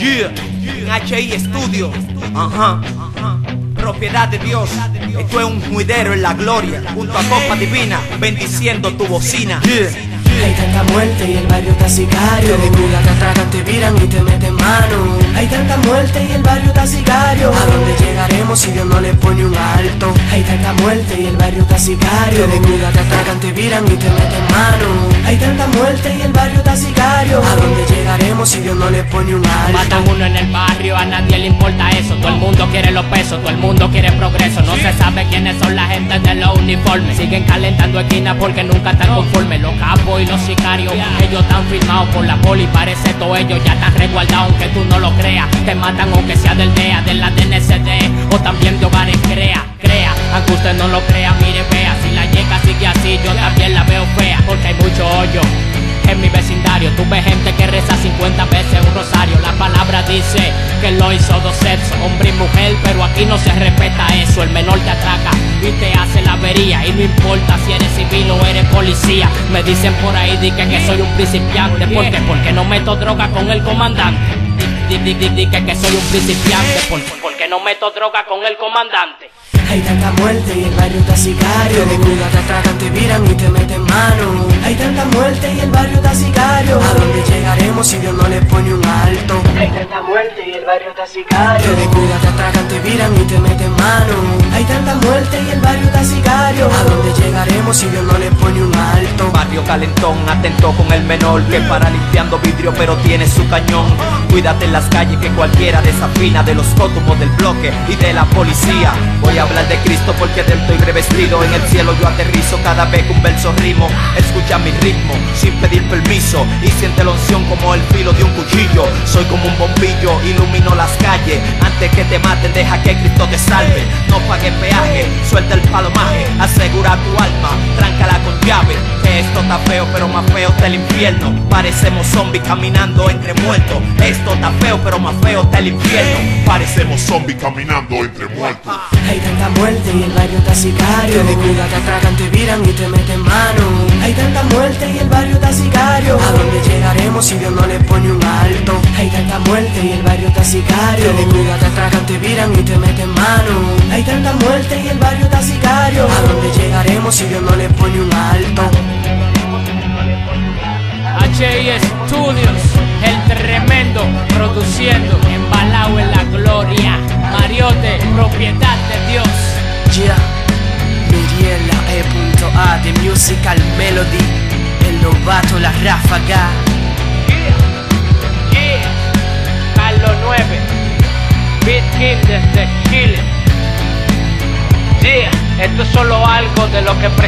En HI Studio, propiedad de Dios. Esto es un juidero en la gloria, junto a Copa Divina, bendiciendo tu bocina. Hay tanta muerte y el barrio está sicario. Te descuidas, te atracan, te viran y te meten mano. Hay tanta muerte y el barrio está sicario. ¿A dónde llegaremos si Dios no le pone un alto? Hay tanta muerte y el barrio está sicario. Te descuidas, te atracan, te viran y te meten mano. Hay tanta muerte y el barrio está sicario. ¿A dónde llegaremos si Dios no le pone un alto? Matan uno en el barrio, a nadie le importa eso. Todo el mundo quiere los pesos, todo el mundo quiere progreso. No se sabe quiénes son la gente de los uniformes. Siguen calentando esquinas porque nunca están conformes. Los capos y los sicarios, ellos están firmados por la poli. Parece todo ellos ya están resguardados, aunque tú no lo creas. Te matan aunque sea del DEA, de la DNCD o también de hogares. Crea, aunque usted no lo crea, mire, vea. Si la llega sigue así, yo también la veo fea. Porque hay mucho hoyo en mi vecindario. Tuve gente que reza 50 veces un rosario. La palabra dice que lo hizo dos sexos, hombre y mujer, pero aquí no se respeta eso. El menor te atraca y te hace la avería, y no importa si eres civil o eres policía. Me dicen por ahí que soy un principiante. ¿Por qué? Porque no meto droga con el comandante. Que soy un principiante. Porque no meto droga con el comandante. Hay tanta muerte y el barrio está sicario. Te descuidas, te atracan, te viran y te meten mano. Hay tanta muerte y el barrio está sicario. ¿A dónde llegaremos si Dios no le pone un alto? Hay tanta muerte y el barrio está sicario. Te descuidas, te atracan, te viran y te meten mano. Hay tanta muerte y el barrio está sicario. ¿A dónde llegaremos si Dios no le pone un alto? Barrio calentón, atento con el menor, que para limpiando vidrio pero tiene su cañón. Cuídate en las calles que cualquiera desafina, de los cótumos del bloque y de la policía. Voy a hablar de Cristo porque de él estoy revestido. En el cielo yo aterrizo cada vez que un verso rimo. Escucha mi ritmo sin pedir permiso y siente la unción como el filo de un cuchillo. Soy como un bombillo, ilumino las calles. Antes que te maten deja que Cristo te salve. No pagues peaje, suelta el palomaje. Asegura tu alma, tráncala con llave. Que esto está feo pero más feo está el infierno. Parecemos zombies caminando entre muertos. Esto está feo pero más feo está el infierno. Parecemos zombies caminando entre muertos. Hay tanta muerte y el barrio está sicario. Te descuidas, te atracan, te viran y te meten mano. Hay tanta muerte y el barrio está sicario. ¿A dónde llegaremos si Dios no le pone un alto? Hay tanta muerte y el barrio está sicario. Te descuidas, te atracan, te viran y te meten mano. Hay tanta muerte y el barrio está sicario. ¿A dónde llegaremos si Dios no le pone un alto? HI Studios, el tremendo, produciendo, embalado en la gloria. Mariote, propiedad de Dios. Yeah, Miriela E.A. de Musical Melody, el novato, la ráfaga. Carlos 9, Beat King desde Chile. Esto es solo algo de lo que